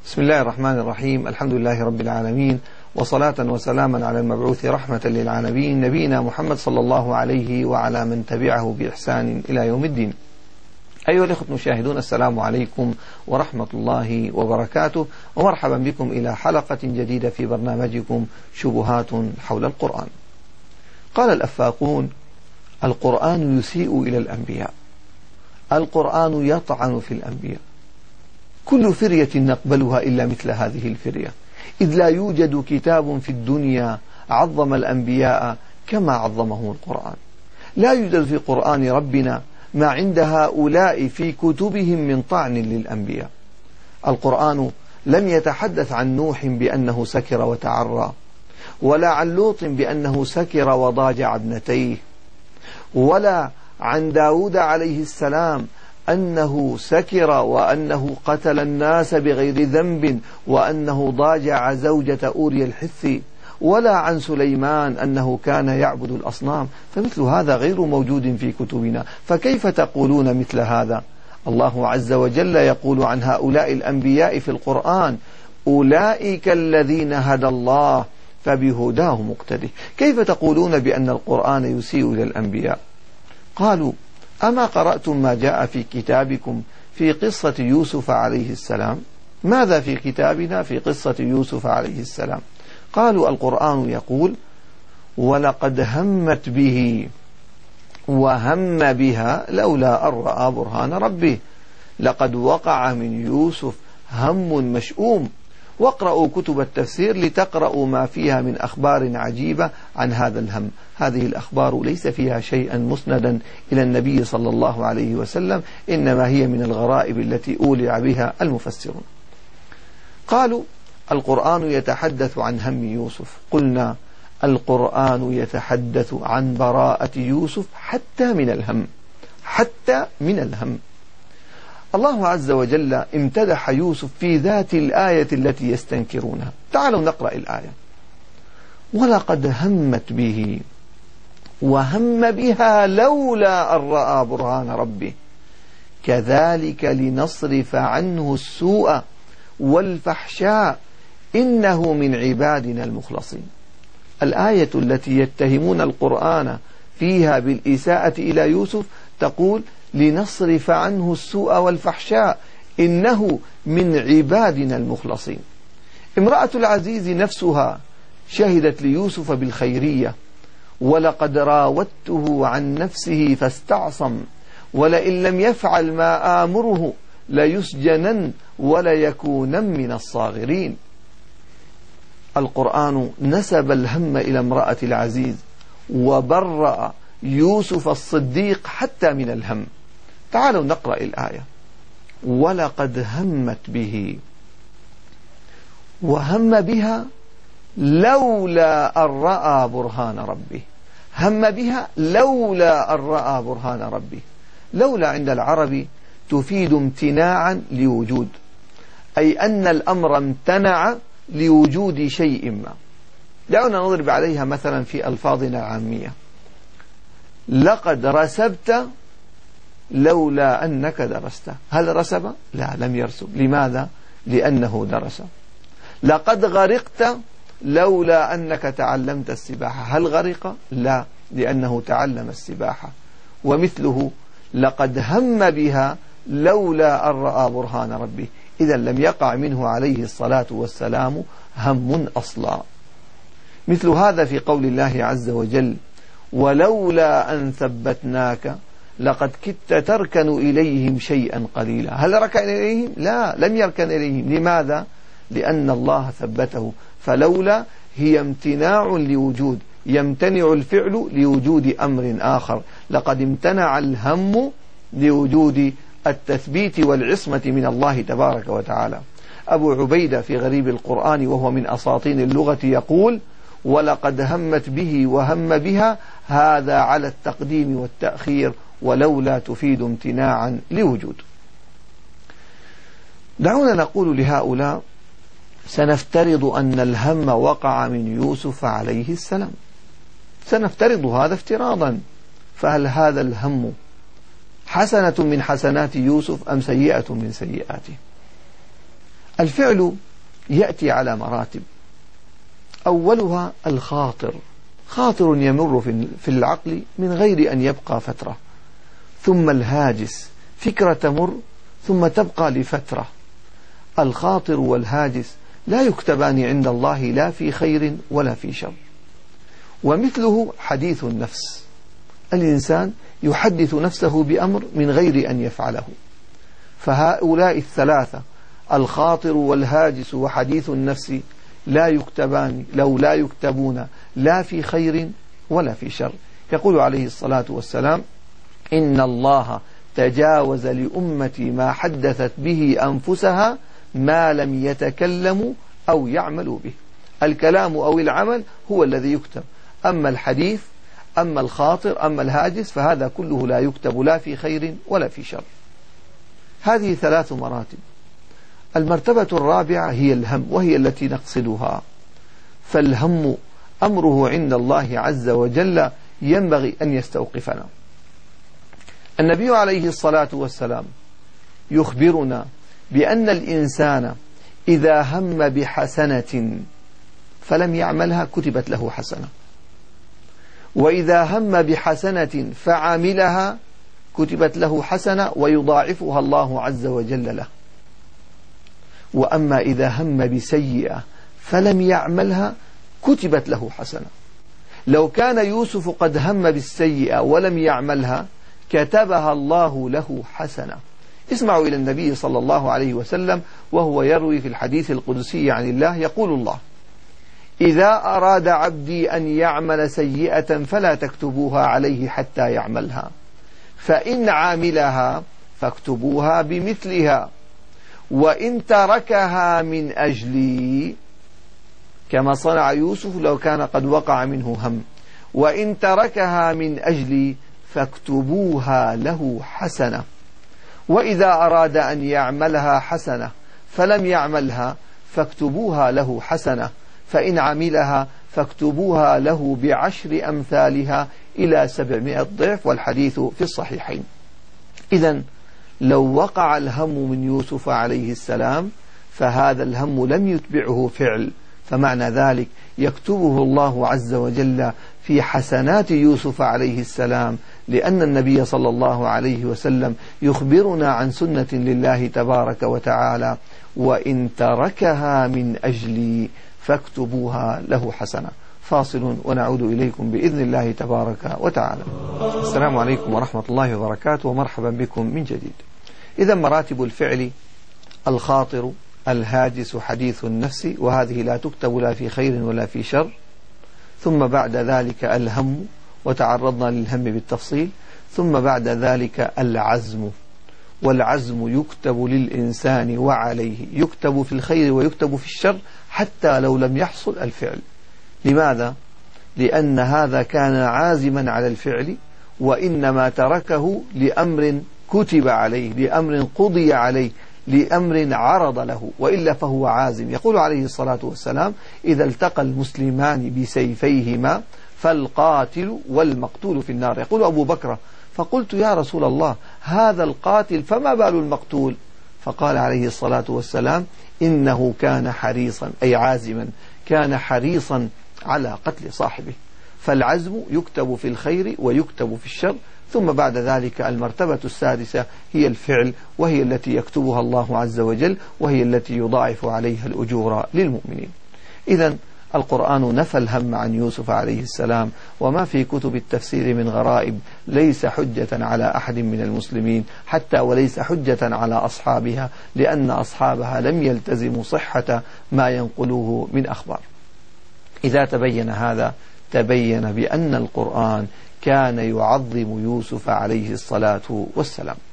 بسم الله الرحمن الرحيم. الحمد لله رب العالمين، وصلاة وسلاما على المبعوث رحمة للعالمين نبينا محمد صلى الله عليه وعلى من تبعه بإحسان إلى يوم الدين. أيها الأخوة المشاهدون، السلام عليكم ورحمة الله وبركاته، ومرحبا بكم إلى حلقة جديدة في برنامجكم شبهات حول القرآن. قال الأفاقون: القرآن يسيء إلى الأنبياء، القرآن يطعن في الأنبياء، كل فرية نقبلها إلا مثل هذه الفرية، إذ لا يوجد كتاب في الدنيا عظم الأنبياء كما عظمه القرآن. لا يوجد في قرآن ربنا ما عند هؤلاء في كتبهم من طعن للأنبياء. القرآن لم يتحدث عن نوح بأنه سكر وتعرى، ولا عن لوط بأنه سكر وضاجع ابنتيه، ولا عن داود عليه السلام أنه سكر وأنه قتل الناس بغير ذنب وأنه ضاجع زوجة أوريا الحثي، ولا عن سليمان أنه كان يعبد الأصنام. فمثل هذا غير موجود في كتبنا، فكيف تقولون مثل هذا؟ الله عز وجل يقول عن هؤلاء الأنبياء في القرآن: أولئك الذين هدى الله فبهداه مقتده. كيف تقولون بأن القرآن يسيء إلى الأنبياء؟ قالوا: أما قرأتم ما جاء في كتابكم في قصة يوسف عليه السلام؟ ماذا في كتابنا في قصة يوسف عليه السلام؟ قالوا: القرآن يقول: ولقد همت به وهم بها لولا أن رأى برهان ربه، لقد وقع من يوسف هم مشؤوم. واقرأوا كتب التفسير لتقرأوا ما فيها من أخبار عجيبة عن هذا الهم. هذه الأخبار ليس فيها شيئا مسندا إلى النبي صلى الله عليه وسلم، إنما هي من الغرائب التي أولع بها المفسرون. قالوا: القرآن يتحدث عن هم يوسف. قلنا: القرآن يتحدث عن براءة يوسف حتى من الهم، حتى من الهم. الله عز وجل امتدح يوسف في ذات الآية التي يستنكرونها. تعالوا نقرأ الآية: ولقد همت به وهم بها لولا أن رأى برهان ربه كذلك لنصرف عنه السوء والفحشاء إنه من عبادنا المخلصين. الآية التي يتهمون القرآن فيها بالإساءة إلى يوسف تقول: لنصرف عنه السوء والفحشاء إنه من عبادنا المخلصين. امرأة العزيز نفسها شهدت ليوسف بالخيرية: ولقد راودته عن نفسه فاستعصم ولئن لم يفعل ما آمره ليسجنن وليكونن من الصاغرين. القرآن نسب الهم إلى امرأة العزيز وبرأ يوسف الصديق حتى من الهم. تعالوا نقرأ الآية: ولقد همت به وهم بها لولا أن رأى برهان ربه. هم بها لولا أن رأى برهان ربه. لولا عند العرب تفيد امتناعا لوجود، أي أن الأمر امتنع لوجود شيء ما. دعونا نضرب عليها مثلا في ألفاظنا العامية: لقد رسبت لولا أنك درست. هل رسب؟ لا، لم يرسب. لماذا؟ لأنه درس. لقد غرقت لولا أنك تعلمت السباحة. هل غرق؟ لا، لأنه تعلم السباحة. ومثله: لقد هم بها لولا أن رأى برهان ربه. إذا لم يقع منه عليه الصلاة والسلام هم أصلا. مثل هذا في قول الله عز وجل: ولولا أن ثبتناك لقد كدت تركن إليهم شيئا قليلا. هل ركن إليهم؟ لا، لم يركن إليهم. لماذا؟ لأن الله ثبته. فلولا هي امتناع لوجود، يمتنع الفعل لوجود أمر آخر. لقد امتنع الهم لوجود التثبيت والعصمة من الله تبارك وتعالى. أبو عبيدة في غريب القرآن وهو من أساطين اللغة يقول: ولقد همت به وهم بها، هذا على التقديم والتأخير، ولولا تفيد امتناعا لوجود. دعونا نقول لهؤلاء: سنفترض أن الهم وقع من يوسف عليه السلام، سنفترض هذا افتراضا، فهل هذا الهم حسنة من حسنات يوسف أم سيئة من سيئاته؟ الفعل يأتي على مراتب، أولها الخاطر، خاطر يمر في العقل من غير أن يبقى فترة، ثم الهاجس، فكرة تمر ثم تبقى لفترة. الخاطر والهاجس لا يكتبان عند الله لا في خير ولا في شر. ومثله حديث النفس، الإنسان يحدث نفسه بأمر من غير أن يفعله. فهؤلاء الثلاثة، الخاطر والهاجس وحديث النفس، لا يكتبان لا يكتبون لا في خير ولا في شر. يقول عليه الصلاة والسلام: إن الله تجاوز لأمتي ما حدثت به أنفسها ما لم يتكلموا أو يعملوا به. الكلام أو العمل هو الذي يكتب، أما الحديث أما الخاطر أما الهاجس فهذا كله لا يكتب لا في خير ولا في شر. هذه 3 مراتب. المرتبة الرابعة هي الهم، وهي التي نقصدها. فالهم أمره عند الله عز وجل ينبغي أن يستوقفنا. النبي عليه الصلاة والسلام يخبرنا بأن الإنسان إذا هم بحسنة فلم يعملها كتبت له حسنة، وإذا هم بحسنة فعملها كتبت له حسنة ويضاعفها الله عز وجل له. وأما إذا هم بسيئة فلم يعملها كتبت له حسنة. لو كان يوسف قد هم بالسيئة ولم يعملها كتبها الله له حسنة. اسمعوا إلى النبي صلى الله عليه وسلم وهو يروي في الحديث القدسي عن الله، يقول الله: إذا أراد عبدي أن يعمل سيئة فلا تكتبوها عليه حتى يعملها، فإن عاملها فاكتبوها بمثلها، وإن تركها من أجلي، كما صنع يوسف لو كان قد وقع منه هم، وإن تركها من أجلي فاكتبوها له حسنة. وإذا أراد أن يعملها حسنة فلم يعملها فاكتبوها له حسنة، فإن عملها فاكتبوها له ب10 أمثالها إلى 700 ضعف، والحديث في الصحيحين. إذن لو وقع الهم من يوسف عليه السلام فهذا الهم لم يتبعه فعل، فمعنى ذلك يكتبه الله عز وجل في حسنات يوسف عليه السلام، لأن النبي صلى الله عليه وسلم يخبرنا عن سنة لله تبارك وتعالى: وإن تركها من أجلي فاكتبوها له حسنة. فاصل ونعود إليكم بإذن الله تبارك وتعالى. السلام عليكم ورحمة الله وبركاته، ومرحبا بكم من جديد. إذا مراتب الفعل: الخاطر، الهاجس، حديث النفس، وهذه لا تكتب لا في خير ولا في شر. ثم بعد ذلك الهم، وتعرضنا للهم بالتفصيل. ثم بعد ذلك العزم، والعزم يكتب للإنسان وعليه، يكتب في الخير ويكتب في الشر حتى لو لم يحصل الفعل. لماذا؟ لأن هذا كان عازما على الفعل، وإنما تركه لأمر كتب عليه، لأمر قضي عليه، لأمر عرض له، وإلا فهو عازم. يقول عليه الصلاة والسلام: إذا التقى المسلمان بسيفيهما فالقاتل والمقتول في النار. يقول أبو بكر: فقلت يا رسول الله هذا القاتل فما بال المقتول؟ فقال عليه الصلاة والسلام: إنه كان حريصا، أي عازما، كان حريصا على قتل صاحبه. فالعزم يكتب في الخير ويكتب في الشر. ثم بعد ذلك المرتبة السادسة هي الفعل، وهي التي يكتبها الله عز وجل، وهي التي يضاعف عليها الأجور للمؤمنين. إذن القرآن نفى الهم عن يوسف عليه السلام، وما في كتب التفسير من غرائب ليس حجة على أحد من المسلمين، حتى وليس حجة على أصحابها، لأن أصحابها لم يلتزموا صحة ما ينقلوه من أخبار. إذا تبين هذا تبين بأن القرآن كان يعظم يوسف عليه الصلاة والسلام.